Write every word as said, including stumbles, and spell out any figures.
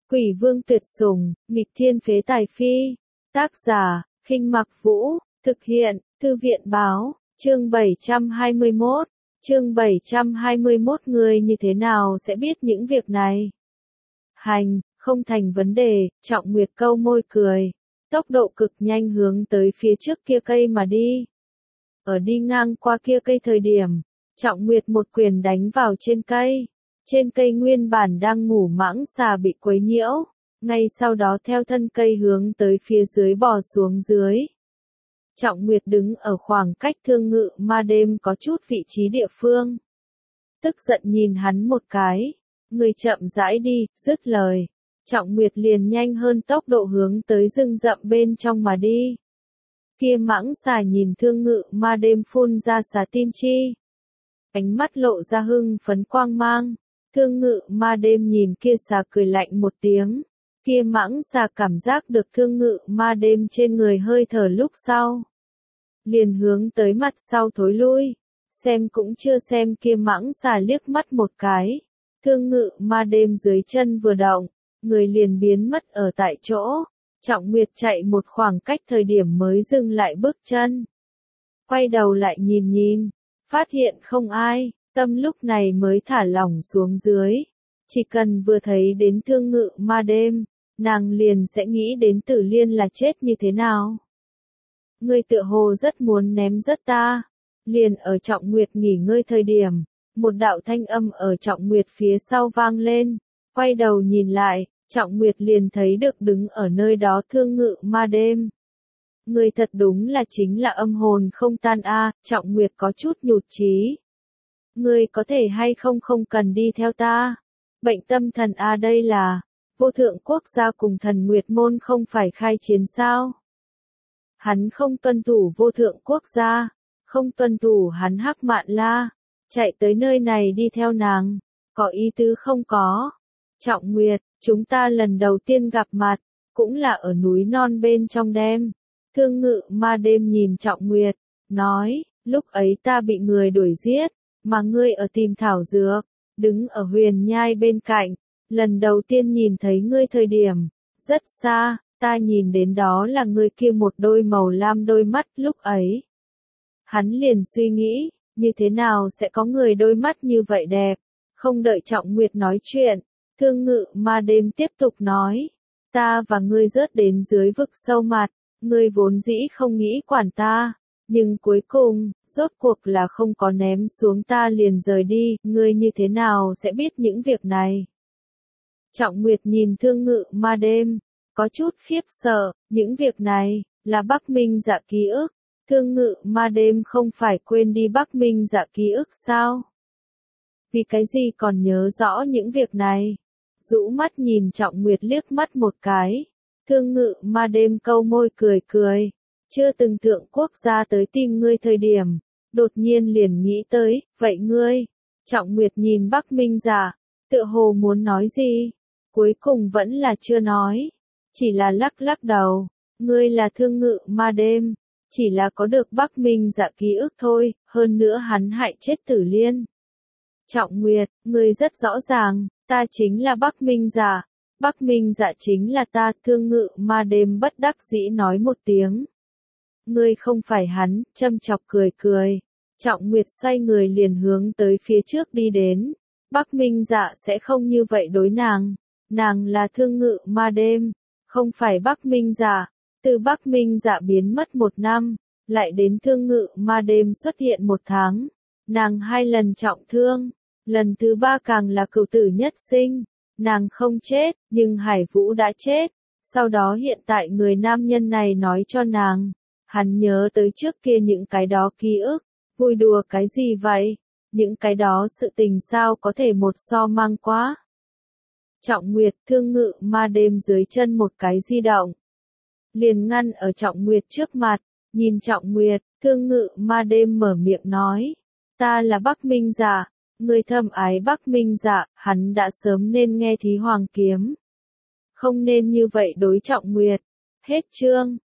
Quỷ vương tuyệt sủng, nghịch thiên phế tài phi. Tác giả, Khinh Mặc Vũ, thực hiện, Thư viện báo, chương bảy trăm hai mươi mốt. Chương bảy trăm hai mươi mốt Người như thế nào sẽ biết những việc này? Hành, không thành vấn đề, Trọng Nguyệt câu môi cười. Tốc độ cực nhanh hướng tới phía trước kia cây mà đi. Ở đi ngang qua kia cây thời điểm, Trọng Nguyệt một quyền đánh vào trên cây. Trên cây nguyên bản đang ngủ mãng xà bị quấy nhiễu, ngay sau đó theo thân cây hướng tới phía dưới bò xuống dưới. Trọng Nguyệt đứng ở khoảng cách Thương Ngự Ma Đêm có chút vị trí địa phương. Tức giận nhìn hắn một cái, người chậm rãi đi, dứt lời. Trọng Nguyệt liền nhanh hơn tốc độ hướng tới rừng rậm bên trong mà đi. Kia mãng xà nhìn Thương Ngự Ma Đêm phun ra xà tin chi. Ánh mắt lộ ra hưng phấn quang mang. Thương Ngự Ma Đêm nhìn kia xà cười lạnh một tiếng. Kia mãng xà cảm giác được Thương Ngự Ma Đêm trên người hơi thở lúc sau. Liền hướng tới mặt sau thối lui. Xem cũng chưa xem kia mãng xà liếc mắt một cái. Thương Ngự Ma Đêm dưới chân vừa động, người liền biến mất ở tại chỗ. Trọng Nguyệt chạy một khoảng cách thời điểm mới dừng lại bước chân. Quay đầu lại nhìn nhìn, phát hiện không ai. Tâm lúc này mới thả lỏng xuống dưới. Chỉ cần vừa thấy đến Thương Ngự Ma Đêm, nàng liền sẽ nghĩ đến Tử Liên là chết như thế nào. Ngươi tựa hồ rất muốn ném rớt ta. Liền ở Trọng Nguyệt nghỉ ngơi thời điểm, một đạo thanh âm ở Trọng Nguyệt phía sau vang lên. Quay đầu nhìn lại, Trọng Nguyệt liền thấy được đứng ở nơi đó Thương Ngự Ma Đêm. Ngươi thật đúng là chính là âm hồn không tan a. Trọng Nguyệt có chút nhụt chí. Ngươi có thể hay không không cần đi theo ta. Bệnh tâm thần a đây là, vô thượng quốc gia cùng thần Nguyệt môn không phải khai chiến sao? Hắn không tuân thủ vô thượng quốc gia, không tuân thủ hắn Hắc Mạn La, chạy tới nơi này đi theo nàng, có ý tứ không có. Trọng Nguyệt, chúng ta lần đầu tiên gặp mặt, cũng là ở núi non bên trong đêm. Thương Ngự Ma Đêm nhìn Trọng Nguyệt, nói, lúc ấy ta bị người đuổi giết. Mà ngươi ở tìm thảo dược, đứng ở huyền nhai bên cạnh, lần đầu tiên nhìn thấy ngươi thời điểm, rất xa, ta nhìn đến đó là ngươi kia một đôi màu lam đôi mắt lúc ấy. Hắn liền suy nghĩ, như thế nào sẽ có người đôi mắt như vậy đẹp, không đợi Trọng Nguyệt nói chuyện, Thương Ngự Ma Đêm tiếp tục nói, ta và ngươi rớt đến dưới vực sâu mặt, ngươi vốn dĩ không nghĩ quản ta. Nhưng cuối cùng, rốt cuộc là không có ném xuống ta liền rời đi, ngươi như thế nào sẽ biết những việc này? Trọng Nguyệt nhìn Thương Ngự Ma Đêm, có chút khiếp sợ, những việc này, là Bắc Minh Dạ ký ức. Thương Ngự Ma Đêm không phải quên đi Bắc Minh Dạ ký ức sao? Vì cái gì còn nhớ rõ những việc này? Rũ mắt nhìn Trọng Nguyệt liếc mắt một cái. Thương Ngự Ma Đêm câu môi cười cười. Chưa từng thượng quốc gia tới tìm ngươi thời điểm, đột nhiên liền nghĩ tới, vậy ngươi, Trọng Nguyệt nhìn Bắc Minh Dạ, tựa hồ muốn nói gì, cuối cùng vẫn là chưa nói, chỉ là lắc lắc đầu, ngươi là Thương Ngự Ma Đêm, chỉ là có được Bắc Minh Dạ ký ức thôi, hơn nữa hắn hại chết Tử Liên. Trọng Nguyệt, ngươi rất rõ ràng, ta chính là Bắc Minh Dạ, Bắc Minh Dạ chính là ta. Thương Ngự Ma Đêm bất đắc dĩ nói một tiếng. Ngươi không phải hắn, châm chọc cười cười. Trọng Nguyệt xoay người liền hướng tới phía trước đi đến. Bắc Minh Dạ sẽ không như vậy đối nàng. Nàng là Thương Ngự Ma Đêm, không phải Bắc Minh Dạ. Từ Bắc Minh Dạ biến mất một năm, lại đến Thương Ngự Ma Đêm xuất hiện một tháng. Nàng hai lần trọng thương, lần thứ ba càng là cửu tử nhất sinh. Nàng không chết, nhưng Hải Vũ đã chết. Sau đó hiện tại người nam nhân này nói cho nàng. Hắn nhớ tới trước kia những cái đó ký ức, vui đùa cái gì vậy? Những cái đó sự tình sao có thể một so mang quá? Trọng Nguyệt, Thương Ngự Ma Đêm dưới chân một cái di động. Liền ngăn ở Trọng Nguyệt trước mặt, nhìn Trọng Nguyệt, Thương Ngự Ma Đêm mở miệng nói. Ta là Bắc Minh Dạ, người thâm ái Bắc Minh Dạ, hắn đã sớm nên nghe Thí Hoàng kiếm. Không nên như vậy đối Trọng Nguyệt. Hết chương.